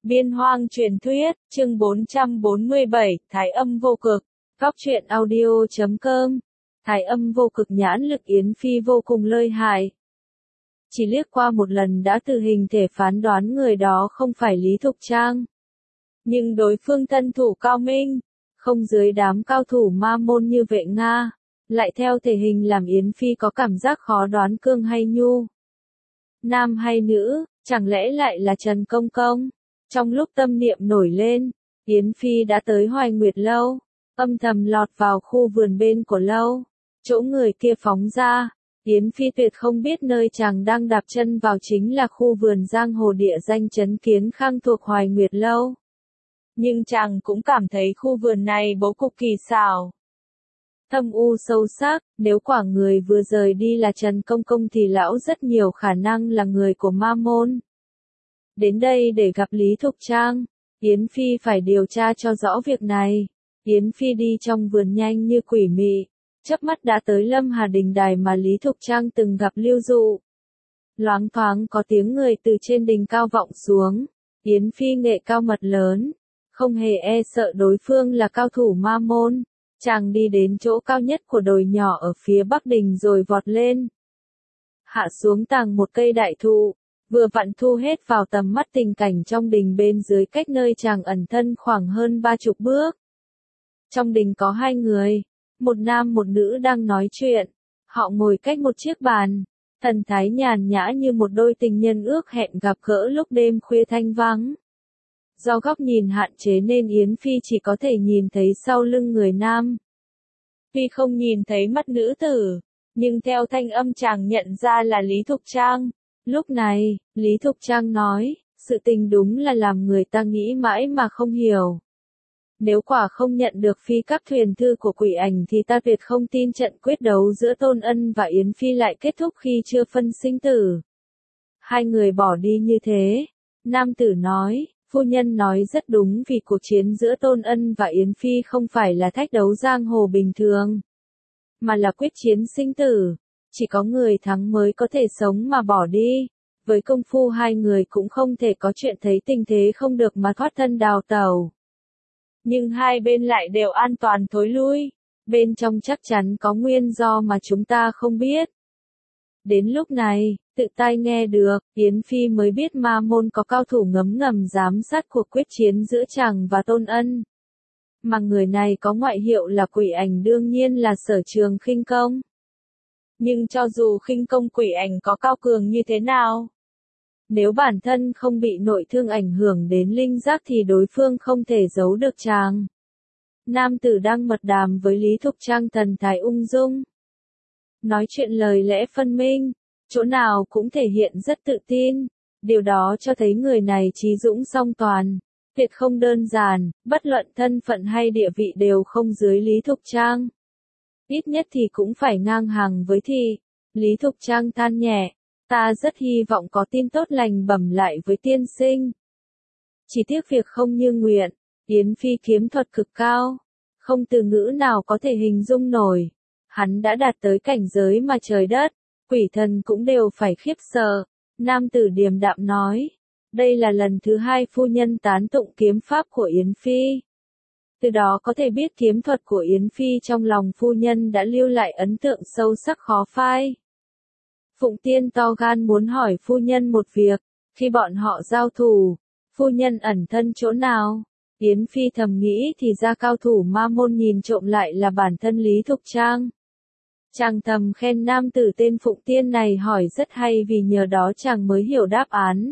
Biên hoang truyền thuyết, chương 447, Thái âm vô cực. Góc truyện audio.com. Thái âm vô cực nhãn lực Yến Phi vô cùng lợi hại. Chỉ liếc qua một lần đã từ hình thể phán đoán người đó không phải Lý Thục Trang. Nhưng đối phương thân thủ cao minh, không dưới đám cao thủ ma môn như Vệ Nga, lại theo thể hình làm Yến Phi có cảm giác khó đoán cương hay nhu. Nam hay nữ, chẳng lẽ lại là Trần Công Công? Trong lúc tâm niệm nổi lên, Yến Phi đã tới Hoài Nguyệt Lâu, âm thầm lọt vào khu vườn bên của lâu. Chỗ người kia phóng ra, Yến Phi tuyệt không biết nơi chàng đang đạp chân vào chính là khu vườn giang hồ địa danh Trấn Kiến Khang thuộc Hoài Nguyệt Lâu. Nhưng chàng cũng cảm thấy khu vườn này bố cục kỳ xảo, thâm u sâu sắc. Nếu quả người vừa rời đi là Trần Công Công thì lão rất nhiều khả năng là người của ma môn. Đến đây để gặp Lý Thục Trang, Yến Phi phải điều tra cho rõ việc này. Yến Phi đi trong vườn nhanh như quỷ mị, chớp mắt đã tới Lâm Hà Đình đài mà Lý Thục Trang từng gặp lưu dụ. Loáng thoáng có tiếng người từ trên đỉnh cao vọng xuống. Yến Phi nghệ cao mật lớn, không hề e sợ đối phương là cao thủ ma môn. Chàng đi đến chỗ cao nhất của đồi nhỏ ở phía bắc đình rồi vọt lên. Hạ xuống tàng một cây đại thụ, vừa vặn thu hết vào tầm mắt tình cảnh trong đình bên dưới cách nơi chàng ẩn thân khoảng hơn 30 bước. Trong đình có hai người, một nam một nữ đang nói chuyện. Họ ngồi cách một chiếc bàn, thần thái nhàn nhã như một đôi tình nhân ước hẹn gặp gỡ lúc đêm khuya thanh vắng. Do góc nhìn hạn chế nên Yến Phi chỉ có thể nhìn thấy sau lưng người nam. Tuy không nhìn thấy mắt nữ tử, nhưng theo thanh âm chàng nhận ra là Lý Thục Trang. Lúc này, Lý Thục Trang nói, sự tình đúng là làm người ta nghĩ mãi mà không hiểu. Nếu quả không nhận được phi các thuyền thư của quỷ ảnh thì ta tuyệt không tin trận quyết đấu giữa Tôn Ân và Yến Phi lại kết thúc khi chưa phân sinh tử. Hai người bỏ đi như thế. Nam tử nói, phu nhân nói rất đúng vì cuộc chiến giữa Tôn Ân và Yến Phi không phải là thách đấu giang hồ bình thường, mà là quyết chiến sinh tử. Chỉ có người thắng mới có thể sống mà bỏ đi. Với công phu hai người cũng không thể có chuyện thấy tình thế không được mà thoát thân đào tẩu. Nhưng hai bên lại đều an toàn thối lui. Bên trong chắc chắn có nguyên do mà chúng ta không biết. Đến lúc này, tự tai nghe được, Yến Phi mới biết ma môn có cao thủ ngấm ngầm giám sát cuộc quyết chiến giữa chàng và Tôn Ân. Mà người này có ngoại hiệu là quỷ ảnh đương nhiên là Sở Trường khinh công. Nhưng cho dù khinh công quỷ ảnh có cao cường như thế nào, nếu bản thân không bị nội thương ảnh hưởng đến linh giác thì đối phương không thể giấu được chàng. Nam tử đang mật đàm với Lý Thục Trang thần thái ung dung. Nói chuyện lời lẽ phân minh, chỗ nào cũng thể hiện rất tự tin. Điều đó cho thấy người này trí dũng song toàn, tuyệt không đơn giản, bất luận thân phận hay địa vị đều không dưới Lý Thục Trang. Ít nhất thì cũng phải ngang hàng với thì. Lý Thục Trang than nhẹ, ta rất hy vọng có tin tốt lành bẩm lại với tiên sinh. Chỉ tiếc việc không như nguyện. Yến Phi kiếm thuật cực cao, không từ ngữ nào có thể hình dung nổi. Hắn đã đạt tới cảnh giới mà trời đất, quỷ thần cũng đều phải khiếp sợ. Nam tử điềm đạm nói, đây là lần thứ hai phu nhân tán tụng kiếm pháp của Yến Phi. Từ đó có thể biết kiếm thuật của Yến Phi trong lòng phu nhân đã lưu lại ấn tượng sâu sắc khó phai. Phụng Tiên to gan muốn hỏi phu nhân một việc, khi bọn họ giao thủ, phu nhân ẩn thân chỗ nào? Yến Phi thầm nghĩ thì ra cao thủ ma môn nhìn trộm lại là bản thân Lý Thục Trang. Chàng thầm khen nam tử tên Phụng Tiên này hỏi rất hay vì nhờ đó chàng mới hiểu đáp án.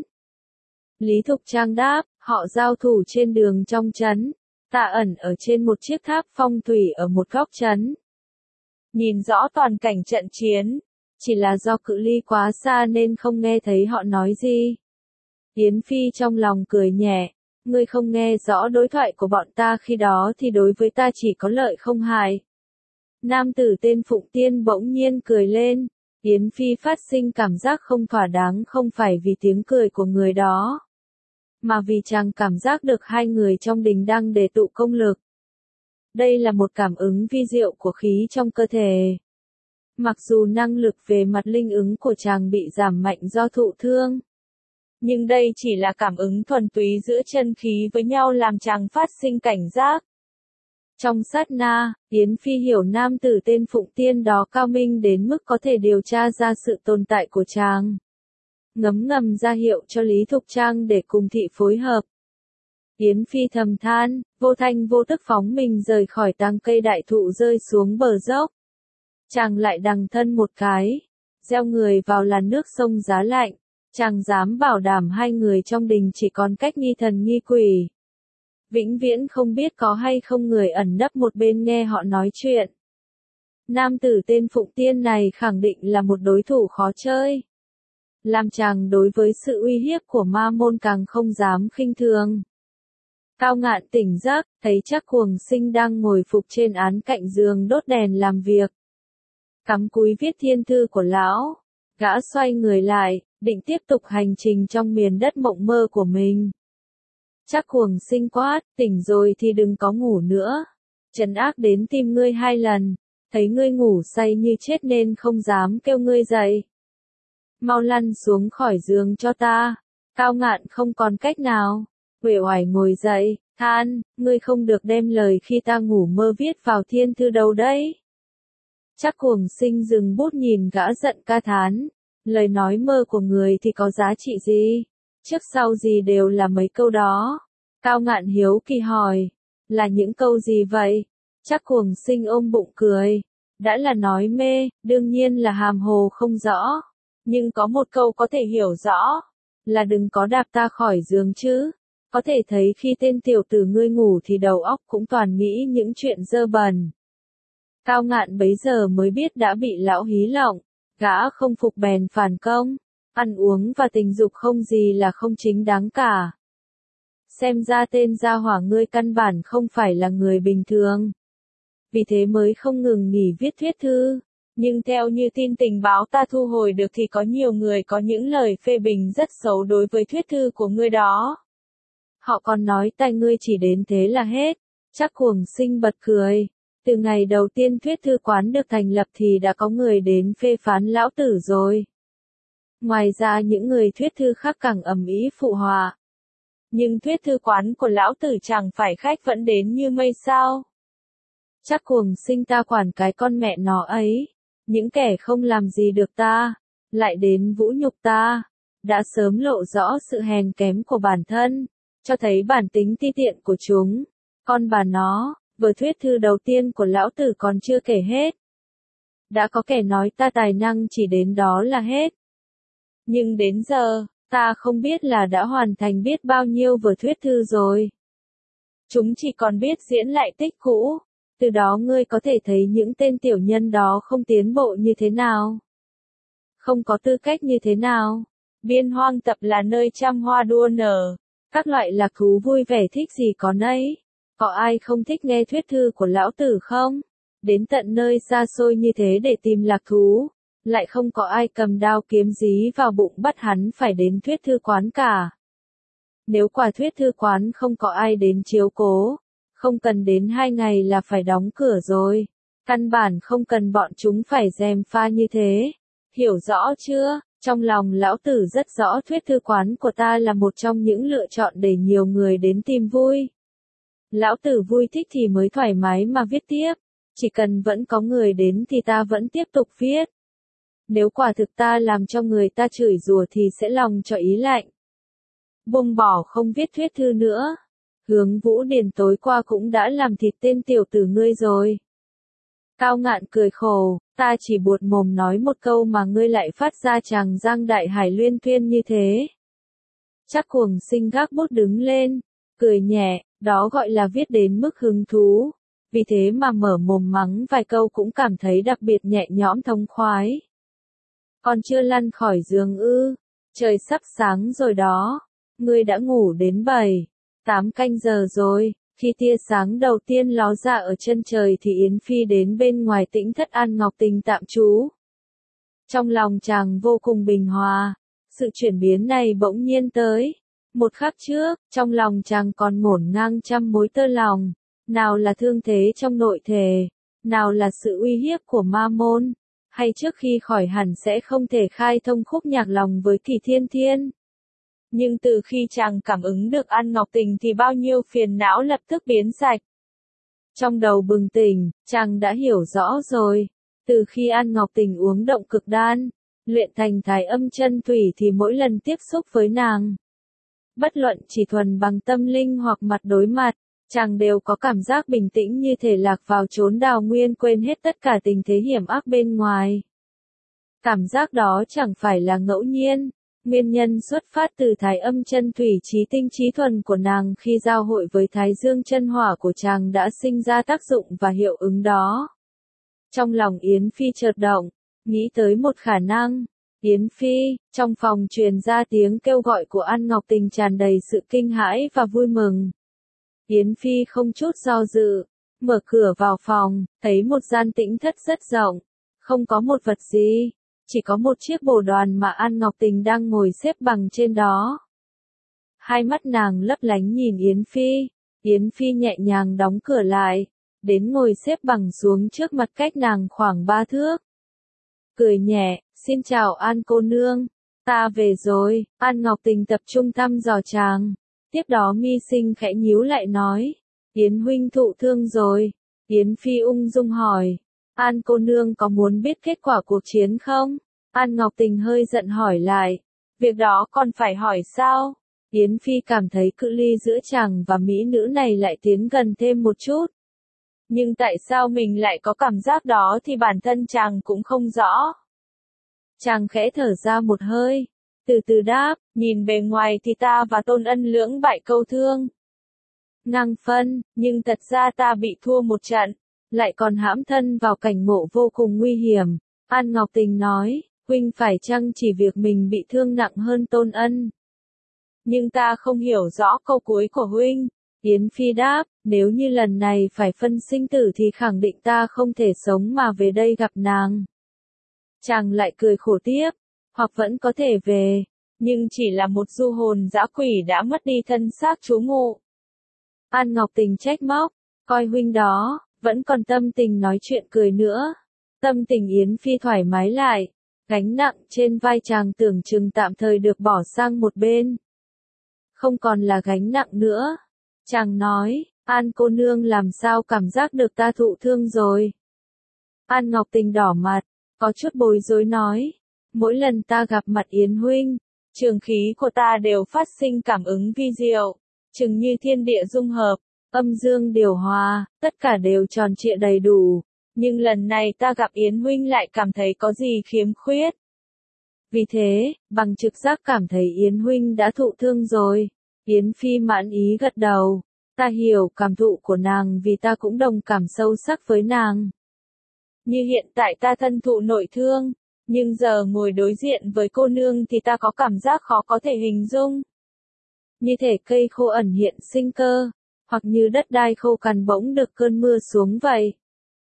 Lý Thục Trang đáp, họ giao thủ trên đường trong trấn, ta ẩn ở trên một chiếc tháp phong thủy ở một góc trấn. Nhìn rõ toàn cảnh trận chiến, chỉ là do cự ly quá xa nên không nghe thấy họ nói gì. Yến Phi trong lòng cười nhẹ, ngươi không nghe rõ đối thoại của bọn ta khi đó thì đối với ta chỉ có lợi không hại. Nam tử tên Phụng Tiên bỗng nhiên cười lên. Yến Phi phát sinh cảm giác không thỏa đáng không phải vì tiếng cười của người đó, mà vì chàng cảm giác được hai người trong đình đang đề tụ công lực. Đây là một cảm ứng vi diệu của khí trong cơ thể. Mặc dù năng lực về mặt linh ứng của chàng bị giảm mạnh do thụ thương, Nhưng đây chỉ là cảm ứng thuần túy giữa chân khí với nhau làm chàng phát sinh cảnh giác. Trong sát na, Yến Phi hiểu nam tử tên Phụng Tiên đó cao minh đến mức có thể điều tra ra sự tồn tại của chàng. Ngấm ngầm ra hiệu cho Lý Thục Trang để cùng thị phối hợp. Yến Phi thầm than, vô thanh vô tức phóng mình rời khỏi tàng cây đại thụ rơi xuống bờ dốc. Chàng lại đằng thân một cái, gieo người vào làn nước sông giá lạnh. Chàng dám bảo đảm hai người trong đình chỉ còn cách nghi thần nghi quỷ. Vĩnh viễn không biết có hay không người ẩn nấp một bên nghe họ nói chuyện. Nam tử tên Phụng Tiên này khẳng định là một đối thủ khó chơi. Làm chàng đối với sự uy hiếp của ma môn càng không dám khinh thường. Cao Ngạn tỉnh giấc, thấy Trác Cuồng Sinh đang ngồi phục trên án cạnh giường đốt đèn làm việc. Cắm cúi viết thiên thư của lão. Gã xoay người lại, định tiếp tục hành trình trong miền đất mộng mơ của mình. Trác Cuồng Sinh quát, tỉnh rồi thì đừng có ngủ nữa. Trấn Ác đến tìm ngươi 2 lần, thấy ngươi ngủ say như chết nên không dám kêu ngươi dậy. Mau lăn xuống khỏi giường cho ta. Cao Ngạn không còn cách nào, uể oải ngồi dậy, than, ngươi không được đem lời khi ta ngủ mơ viết vào thiên thư đâu đấy. Trác Cuồng Sinh dừng bút nhìn gã giận ca thán, lời nói mơ của người thì có giá trị gì, trước sau gì đều là mấy câu đó. Cao Ngạn hiếu kỳ hỏi, là những câu gì vậy? Trác Cuồng Sinh ôm bụng cười, đã là nói mê, đương nhiên là hàm hồ không rõ, nhưng có một câu có thể hiểu rõ, là đừng có đạp ta khỏi giường chứ. Có thể thấy khi tên tiểu tử ngươi ngủ thì đầu óc cũng toàn nghĩ những chuyện dơ bẩn. Cao Ngạn bấy giờ mới biết đã bị lão hí lộng, gã không phục bèn phản công, ăn uống và tình dục không gì là không chính đáng cả. Xem ra tên gia hỏa ngươi căn bản không phải là người bình thường. Vì thế mới không ngừng nghỉ viết thuyết thư, nhưng theo như tin tình báo ta thu hồi được thì có nhiều người có những lời phê bình rất xấu đối với thuyết thư của ngươi đó. Họ còn nói tai ngươi chỉ đến thế là hết. Trác Cuồng Sinh bật cười. Từ ngày đầu tiên thuyết thư quán được thành lập thì đã có người đến phê phán lão tử rồi. Ngoài ra những người thuyết thư khác càng ầm ĩ phụ họa. Nhưng thuyết thư quán của lão tử chẳng phải khách vẫn đến như mây sao? Trác Cuồng Sinh ta quản cái con mẹ nó ấy. Những kẻ không làm gì được ta, lại đến vũ nhục ta, đã sớm lộ rõ sự hèn kém của bản thân, cho thấy bản tính ti tiện của chúng. Con bà nó, vở thuyết thư đầu tiên của lão tử còn chưa kể hết. Đã có kẻ nói ta tài năng chỉ đến đó là hết. Nhưng đến giờ, ta không biết là đã hoàn thành biết bao nhiêu vở thuyết thư rồi. Chúng chỉ còn biết diễn lại tích cũ. Từ đó ngươi có thể thấy những tên tiểu nhân đó không tiến bộ như thế nào. Không có tư cách như thế nào. Biên hoang tập là nơi trăm hoa đua nở. Các loại lạc thú vui vẻ thích gì có nấy. Có ai không thích nghe thuyết thư của lão tử không? Đến tận nơi xa xôi như thế để tìm lạc thú. Lại không có ai cầm đao kiếm dí vào bụng bắt hắn phải đến thuyết thư quán cả. Nếu quả thuyết thư quán không có ai đến chiếu cố, không cần đến 2 ngày là phải đóng cửa rồi. Căn bản không cần bọn chúng phải gièm pha như thế. Hiểu rõ chưa? Trong lòng lão tử rất rõ thuyết thư quán của ta là một trong những lựa chọn để nhiều người đến tìm vui. Lão tử vui thích thì mới thoải mái mà viết tiếp. Chỉ cần vẫn có người đến thì ta vẫn tiếp tục viết. Nếu quả thực ta làm cho người ta chửi rủa thì sẽ lòng cho ý lạnh. Buông bỏ không viết thuyết thư nữa. Hướng Vũ Điền tối qua cũng đã làm thịt tên tiểu tử ngươi rồi. Cao Ngạn cười khổ, ta chỉ buột mồm nói một câu mà ngươi lại phát ra tràng giang đại hải luyên thuyên như thế. Trác Cuồng Sinh gác bút đứng lên, cười nhẹ, đó gọi là viết đến mức hứng thú. Vì thế mà mở mồm mắng vài câu cũng cảm thấy đặc biệt nhẹ nhõm thông khoái. Còn chưa lăn khỏi giường ư? Trời sắp sáng rồi đó. Ngươi đã ngủ đến 7-8 canh giờ rồi. Khi tia sáng đầu tiên ló ra ở chân trời thì Yến Phi đến bên ngoài Tĩnh Thất An Ngọc Tình tạm trú. Trong lòng chàng vô cùng bình hòa. Sự chuyển biến này bỗng nhiên tới. Một khắc trước, trong lòng chàng còn ngổn ngang trăm mối tơ lòng. Nào là thương thế trong nội thể, nào là sự uy hiếp của ma môn, hay trước khi khỏi hẳn sẽ không thể khai thông khúc nhạc lòng với Kỳ Thiên Thiên. Nhưng từ khi chàng cảm ứng được An Ngọc Tình thì bao nhiêu phiền não lập tức biến sạch. Trong đầu bừng tỉnh, chàng đã hiểu rõ rồi. Từ khi An Ngọc Tình uống động cực đan, luyện thành thái âm chân thủy thì mỗi lần tiếp xúc với nàng, bất luận chỉ thuần bằng tâm linh hoặc mặt đối mặt, chàng đều có cảm giác bình tĩnh như thể lạc vào chốn đào nguyên, quên hết tất cả tình thế hiểm ác bên ngoài. Cảm giác đó chẳng phải là ngẫu nhiên, nguyên nhân xuất phát từ thái âm chân thủy trí tinh trí thuần của nàng khi giao hội với thái dương chân hỏa của chàng đã sinh ra tác dụng và hiệu ứng đó. Trong lòng Yến Phi chợt động, nghĩ tới một khả năng. Yến Phi, trong phòng truyền ra tiếng kêu gọi của An Ngọc Tình tràn đầy sự kinh hãi và vui mừng. Yến Phi không chút do dự, mở cửa vào phòng, thấy một gian tĩnh thất rất rộng, không có một vật gì, chỉ có một chiếc bồ đoàn mà An Ngọc Tình đang ngồi xếp bằng trên đó. Hai mắt nàng lấp lánh nhìn Yến Phi nhẹ nhàng đóng cửa lại, đến ngồi xếp bằng xuống trước mặt cách nàng khoảng 3 thước. Cười nhẹ, xin chào An cô nương, ta về rồi. An Ngọc Tình tập trung thăm dò chàng, tiếp đó mi sinh khẽ nhíu lại nói, Yến huynh thụ thương rồi. Yến Phi ung dung hỏi, An cô nương có muốn biết kết quả cuộc chiến không? An Ngọc Tình hơi giận hỏi lại, việc đó còn phải hỏi sao? Yến Phi cảm thấy cự ly giữa chàng và mỹ nữ này lại tiến gần thêm một chút. Nhưng tại sao mình lại có cảm giác đó thì bản thân chàng cũng không rõ. Chàng khẽ thở ra một hơi, từ từ đáp, nhìn bề ngoài thì ta và Tôn Ân lưỡng bại câu thương ngang phân, nhưng thật ra ta bị thua một trận, lại còn hãm thân vào cảnh ngộ vô cùng nguy hiểm. An Ngọc Tình nói, huynh phải chăng chỉ việc mình bị thương nặng hơn Tôn Ân? Nhưng ta không hiểu rõ câu cuối của huynh. Yến Phi đáp, nếu như lần này phải phân sinh tử thì khẳng định ta không thể sống mà về đây gặp nàng. Chàng lại cười khổ tiếp, hoặc vẫn có thể về, nhưng chỉ là một du hồn dã quỷ đã mất đi thân xác trú ngụ. An Ngọc Tình trách móc, coi huynh đó, vẫn còn tâm tình nói chuyện cười nữa. Tâm tình Yến Phi thoải mái lại, gánh nặng trên vai chàng tưởng chừng tạm thời được bỏ sang một bên. Không còn là gánh nặng nữa. Chàng nói, An cô nương làm sao cảm giác được ta thụ thương rồi? An Ngọc Tình đỏ mặt, có chút bối rối nói, mỗi lần ta gặp mặt Yến huynh, trường khí của ta đều phát sinh cảm ứng vi diệu, chừng như thiên địa dung hợp, âm dương điều hòa, tất cả đều tròn trịa đầy đủ, nhưng lần này ta gặp Yến huynh lại cảm thấy có gì khiếm khuyết. Vì thế, bằng trực giác cảm thấy Yến huynh đã thụ thương rồi. Yến Phi mãn ý gật đầu, ta hiểu cảm thụ của nàng vì ta cũng đồng cảm sâu sắc với nàng. Như hiện tại ta thân thụ nội thương, nhưng giờ ngồi đối diện với cô nương thì ta có cảm giác khó có thể hình dung. Như thể cây khô ẩn hiện sinh cơ, hoặc như đất đai khô cằn bỗng được cơn mưa xuống vậy.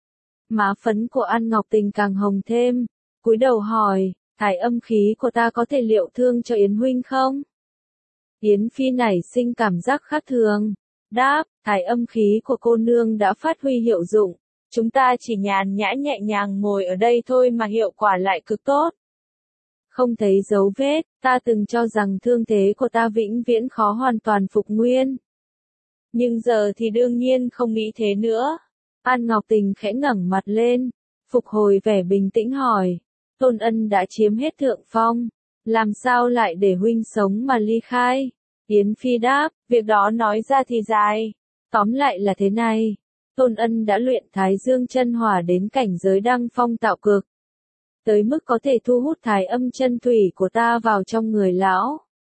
Má phấn của An Ngọc Tình càng hồng thêm, cúi đầu hỏi, thái âm khí của ta có thể liệu thương cho Yến huynh không? Yến Phi nảy sinh cảm giác khác thường, đáp, thái âm khí của cô nương đã phát huy hiệu dụng, chúng ta chỉ nhàn nhã nhẹ nhàng ngồi ở đây thôi mà hiệu quả lại cực tốt. Không thấy dấu vết, ta từng cho rằng thương thế của ta vĩnh viễn khó hoàn toàn phục nguyên. Nhưng giờ thì đương nhiên không nghĩ thế nữa. An Ngọc Tình khẽ ngẩng mặt lên, phục hồi vẻ bình tĩnh hỏi, Tôn Ân đã chiếm hết thượng phong, làm sao lại để huynh sống mà ly khai? Yến Phi đáp, việc đó nói ra thì dài, tóm lại là thế này, Tôn Ân đã luyện thái dương chân hỏa đến cảnh giới đăng phong tạo cực, tới mức có thể thu hút thái âm chân thủy của ta vào trong người lão.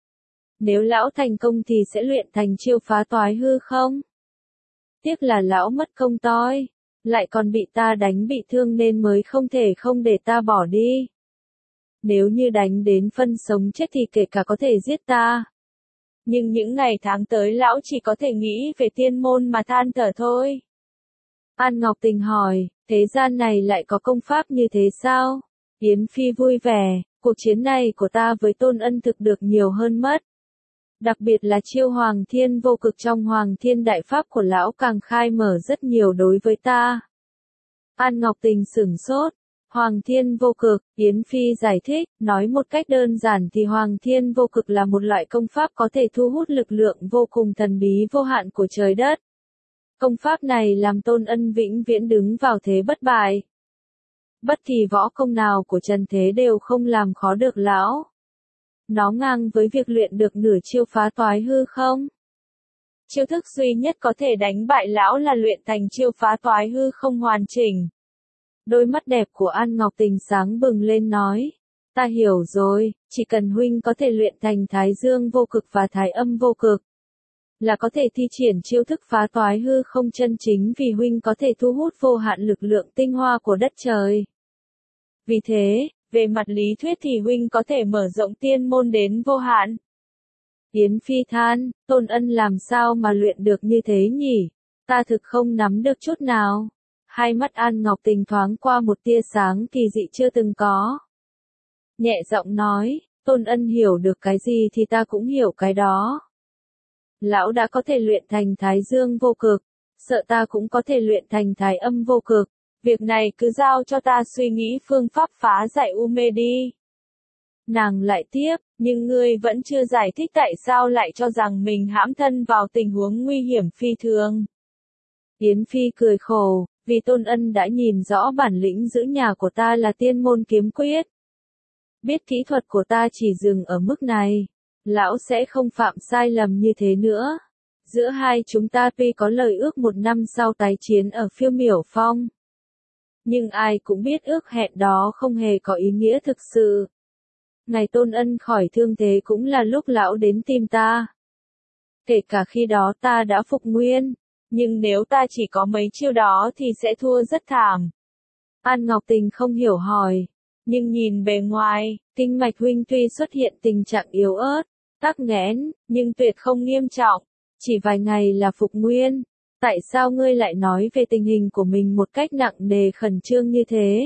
Nếu lão thành công thì sẽ luyện thành chiêu phá toái hư không? Tiếc là lão mất công toi, lại còn bị ta đánh bị thương nên mới không thể không để ta bỏ đi. Nếu như đánh đến phân sống chết thì kể cả có thể giết ta. Nhưng những ngày tháng tới lão chỉ có thể nghĩ về tiên môn mà than thở thôi. An Ngọc Tình hỏi, thế gian này lại có công pháp như thế sao? Yến Phi vui vẻ, cuộc chiến này của ta với Tôn Ân thực được nhiều hơn mất. Đặc biệt là chiêu Hoàng Thiên vô cực trong Hoàng Thiên Đại Pháp của lão càng khai mở rất nhiều đối với ta. An Ngọc Tình sửng sốt, Hoàng thiên vô cực, Yến Phi giải thích, nói một cách đơn giản thì Hoàng thiên vô cực là một loại công pháp có thể thu hút lực lượng vô cùng thần bí vô hạn của trời đất. Công pháp này làm Tôn Ân vĩnh viễn đứng vào thế bất bại. Bất kỳ võ công nào của trần thế đều không làm khó được lão. Nó ngang với việc luyện được nửa chiêu phá toái hư không. Chiêu thức duy nhất có thể đánh bại lão là luyện thành chiêu phá toái hư không hoàn chỉnh. Đôi mắt đẹp của An Ngọc Tình sáng bừng lên nói. Ta hiểu rồi, chỉ cần huynh có thể luyện thành Thái Dương vô cực và Thái Âm vô cực, là có thể thi triển chiêu thức phá toái hư không chân chính vì huynh có thể thu hút vô hạn lực lượng tinh hoa của đất trời. Vì thế, về mặt lý thuyết thì huynh có thể mở rộng tiên môn đến vô hạn. Yến Phi than, Tôn Ân làm sao mà luyện được như thế nhỉ? Ta thực không nắm được chút nào. Hai mắt An Ngọc Tình thoáng qua một tia sáng kỳ dị chưa từng có. Nhẹ giọng nói, Tôn Ân hiểu được cái gì thì ta cũng hiểu cái đó. Lão đã có thể luyện thành Thái Dương vô cực, sợ ta cũng có thể luyện thành Thái Âm vô cực. Việc này cứ giao cho ta suy nghĩ phương pháp phá giải u mê đi. Nàng lại tiếp, nhưng ngươi vẫn chưa giải thích tại sao lại cho rằng mình hãm thân vào tình huống nguy hiểm phi thường. Yến Phi cười khổ, vì Tôn Ân đã nhìn rõ bản lĩnh giữ nhà của ta là tiên môn kiếm quyết. Biết kỹ thuật của ta chỉ dừng ở mức này, lão sẽ không phạm sai lầm như thế nữa. Giữa hai chúng ta tuy có lời ước 1 năm sau tái chiến ở Phiêu Miểu Phong, nhưng ai cũng biết ước hẹn đó không hề có ý nghĩa thực sự. Ngày Tôn Ân khỏi thương thế cũng là lúc lão đến tìm ta. Kể cả khi đó ta đã phục nguyên, nhưng nếu ta chỉ có mấy chiêu đó thì sẽ thua rất thảm. An Ngọc Tình không hiểu hỏi, nhưng nhìn bề ngoài, kinh mạch huynh tuy xuất hiện tình trạng yếu ớt, tắc nghẽn, nhưng tuyệt không nghiêm trọng, chỉ vài ngày là phục nguyên. Tại sao ngươi lại nói về tình hình của mình một cách nặng nề khẩn trương như thế?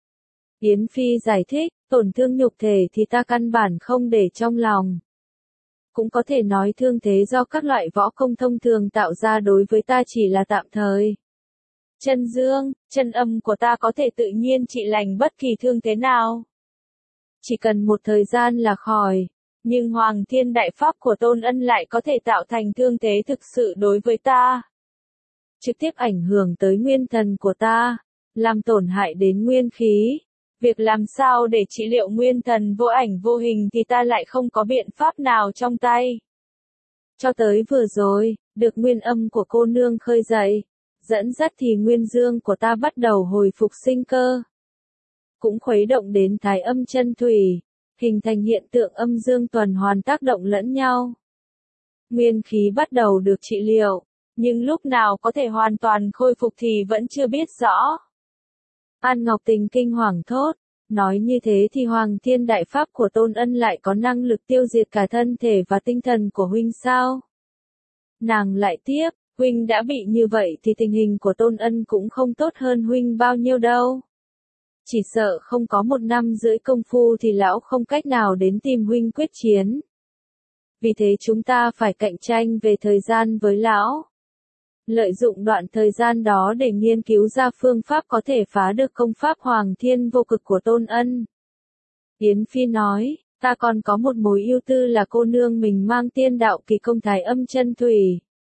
Yến Phi giải thích, tổn thương nhục thể thì ta căn bản không để trong lòng. Cũng có thể nói thương thế do các loại võ công thông thường tạo ra đối với ta chỉ là tạm thời. Chân dương, chân âm của ta có thể tự nhiên trị lành bất kỳ thương thế nào. Chỉ cần một thời gian là khỏi. Nhưng Hoàng Thiên Đại Pháp của Tôn Ân lại có thể tạo thành thương thế thực sự đối với ta. Trực tiếp ảnh hưởng tới nguyên thần của ta, làm tổn hại đến nguyên khí. Việc làm sao để trị liệu nguyên thần vô ảnh vô hình thì ta lại không có biện pháp nào trong tay. Cho tới vừa rồi, được nguyên âm của cô nương khơi dậy, dẫn dắt thì nguyên dương của ta bắt đầu hồi phục sinh cơ. Cũng khuấy động đến thái âm chân thủy, hình thành hiện tượng âm dương tuần hoàn tác động lẫn nhau. Nguyên khí bắt đầu được trị liệu, nhưng lúc nào có thể hoàn toàn khôi phục thì vẫn chưa biết rõ. An Ngọc Tình kinh hoàng thốt, nói như thế thì Hoàng Thiên Đại Pháp của Tôn Ân lại có năng lực tiêu diệt cả thân thể và tinh thần của huynh sao? Nàng lại tiếp, huynh đã bị như vậy thì tình hình của Tôn Ân cũng không tốt hơn huynh bao nhiêu đâu. Chỉ sợ không có 1 năm rưỡi công phu thì lão không cách nào đến tìm huynh quyết chiến. Vì thế chúng ta phải cạnh tranh về thời gian với lão. Lợi dụng đoạn thời gian đó để nghiên cứu ra phương pháp có thể phá được công pháp Hoàng Thiên vô cực của Tôn Ân. Yến Phi nói, ta còn có một mối ưu tư là cô nương mình mang tiên đạo kỳ công thái âm chân thủy.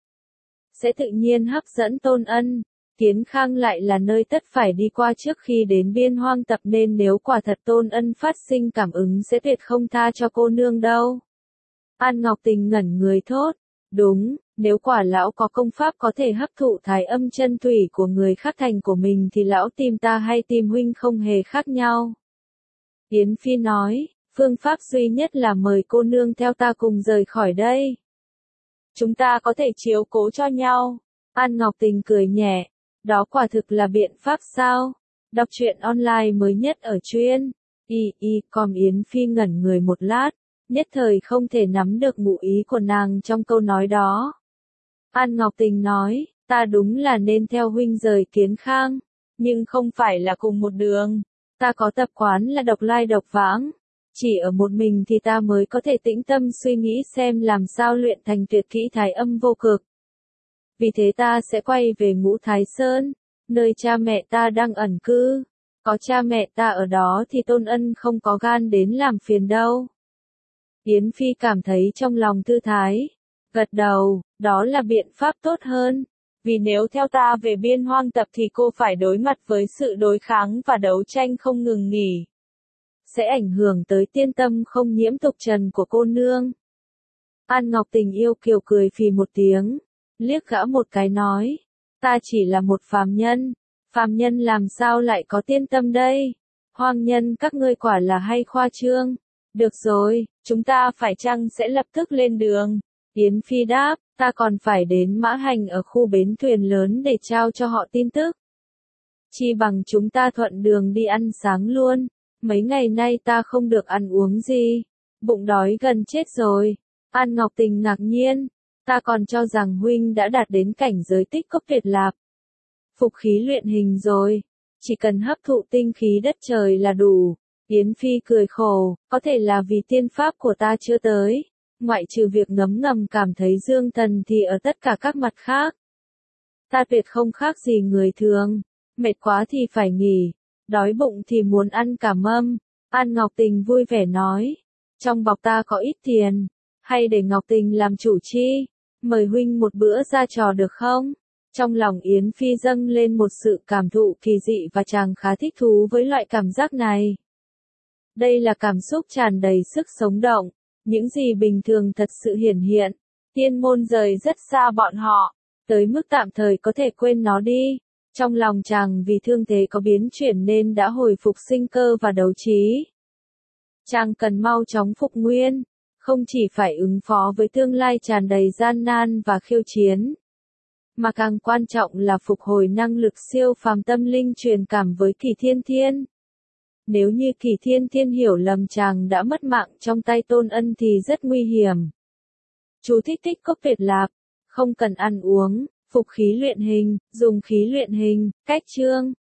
Sẽ tự nhiên hấp dẫn Tôn Ân. Kiến Khang lại là nơi tất phải đi qua trước khi đến Biên Hoang tập nên nếu quả thật Tôn Ân phát sinh cảm ứng sẽ tuyệt không tha cho cô nương đâu. An Ngọc Tình ngẩn người thốt, đúng, nếu quả lão có công pháp có thể hấp thụ thái âm chân thủy của người khác thành của mình thì lão tìm ta hay tìm huynh không hề khác nhau. Yến Phi nói, phương pháp duy nhất là mời cô nương theo ta cùng rời khỏi đây. Chúng ta có thể chiếu cố cho nhau. An Ngọc Tình cười nhẹ, đó quả thực là biện pháp sao? Đọc truyện online mới nhất ở truyện com. Yến Phi ngẩn người một lát, nhất thời không thể nắm được ngụ ý của nàng trong câu nói đó. An Ngọc Tình nói, ta đúng là nên theo huynh rời Kiến Khang, nhưng không phải là cùng một đường. Ta có tập quán là độc lai độc vãng. Chỉ ở một mình thì ta mới có thể tĩnh tâm suy nghĩ xem làm sao luyện thành tuyệt kỹ thái âm vô cực. Vì thế ta sẽ quay về Ngũ Thái Sơn, nơi cha mẹ ta đang ẩn cư. Có cha mẹ ta ở đó thì Tôn Ân không có gan đến làm phiền đâu. Yến Phi cảm thấy trong lòng thư thái, gật đầu, đó là biện pháp tốt hơn. Vì nếu theo ta về Biên Hoang Tập thì cô phải đối mặt với sự đối kháng và đấu tranh không ngừng nghỉ. Sẽ ảnh hưởng tới tiên tâm không nhiễm tục trần của cô nương. An Ngọc Tình yêu kiều cười phì một tiếng, liếc gã một cái nói, ta chỉ là một phàm nhân làm sao lại có tiên tâm đây? Hoang nhân các ngươi quả là hay khoa trương. Được rồi, chúng ta phải chăng sẽ lập tức lên đường? Yến Phi đáp, ta còn phải đến Mã Hành ở khu bến thuyền lớn để trao cho họ tin tức. Chi bằng chúng ta thuận đường đi ăn sáng luôn, mấy ngày nay ta không được ăn uống gì, bụng đói gần chết rồi. An Ngọc Tình ngạc nhiên, ta còn cho rằng huynh đã đạt đến cảnh giới tích cốc tuyệt lạp. Phục khí luyện hình rồi, chỉ cần hấp thụ tinh khí đất trời là đủ. Yến Phi cười khổ, có thể là vì tiên pháp của ta chưa tới, ngoại trừ việc ngấm ngầm cảm thấy dương thần thì ở tất cả các mặt khác. Ta tuyệt không khác gì người thường, mệt quá thì phải nghỉ, đói bụng thì muốn ăn cả mâm. An Ngọc Tình vui vẻ nói, trong bọc ta có ít tiền, hay để Ngọc Tình làm chủ chi, mời huynh một bữa ra trò được không? Trong lòng Yến Phi dâng lên một sự cảm thụ kỳ dị và chàng khá thích thú với loại cảm giác này. Đây là cảm xúc tràn đầy sức sống động, những gì bình thường thật sự hiển hiện. Tiên môn rời rất xa bọn họ, tới mức tạm thời có thể quên nó đi. Trong lòng chàng vì thương thế có biến chuyển nên đã hồi phục sinh cơ và đấu trí. Chàng cần mau chóng phục nguyên, không chỉ phải ứng phó với tương lai tràn đầy gian nan và khiêu chiến, mà càng quan trọng là phục hồi năng lực siêu phàm tâm linh truyền cảm với Kỳ Thiên Thiên. Nếu như Kỳ Thiên Thiên hiểu lầm chàng đã mất mạng trong tay Tôn Ân thì rất nguy hiểm. Chú thích tích cốc tuyệt lạp, không cần ăn uống, phục khí luyện hình, dùng khí luyện hình, cách chương.